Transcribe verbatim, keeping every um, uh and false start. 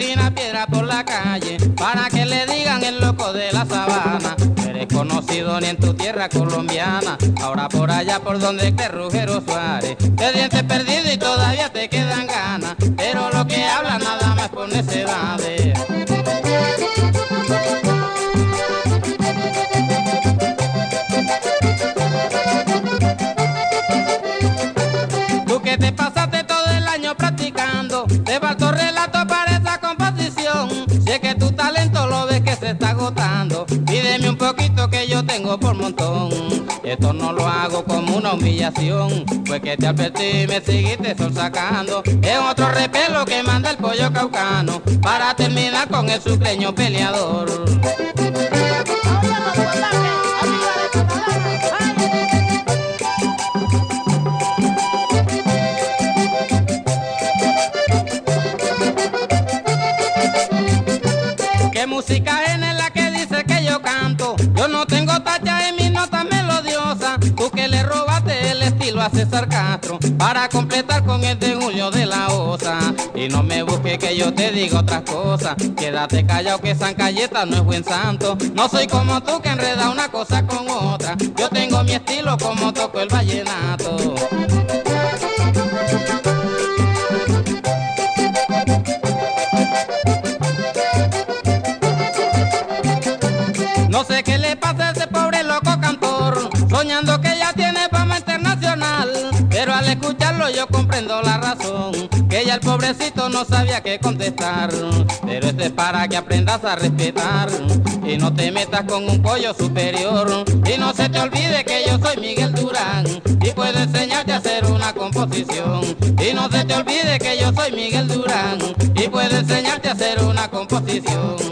tina piedra por la calle para que le digan el loco de la sabana. No eres conocido ni en tu tierra colombiana, ahora por allá por donde te Rugero Suárez. De dientes perdidos y todavía te quedan ganas, pero lo que habla nada más por necedades. Tú que te pasaste todo el año practicando, te faltó relato para esa composición. Si es que tu talento lo ves que se está agotando, pídeme un poquito que yo tengo por montón. Esto no lo hago como una humillación, pues que te advertí y me seguiste sol sacando. Es otro repelo que manda el pollo caucano para terminar con el sucreño peleador. ¿Qué música es la que dice que yo canto? Yo no tengo tacha en mis notas melodiosas. Tú que le robaste el estilo a César Castro para completar con el de Julio de la Osa. Y no me busques que yo te diga otras cosas. Quédate callado que San Cayeta no es buen santo. No soy como tú que enreda una cosa con otra. Yo tengo mi estilo como toco el vallenato. No sé qué le pasa a ese pobre loco cantor, soñando que ya tiene fama internacional. Pero al escucharlo yo comprendo la razón, que ya el pobrecito no sabía qué contestar. Pero esto es para que aprendas a respetar y no te metas con un pollo superior. Y no se te olvide que yo soy Miguel Durán y puedo enseñarte a hacer una composición. Y no se te olvide que yo soy Miguel Durán y puedo enseñarte a hacer una composición.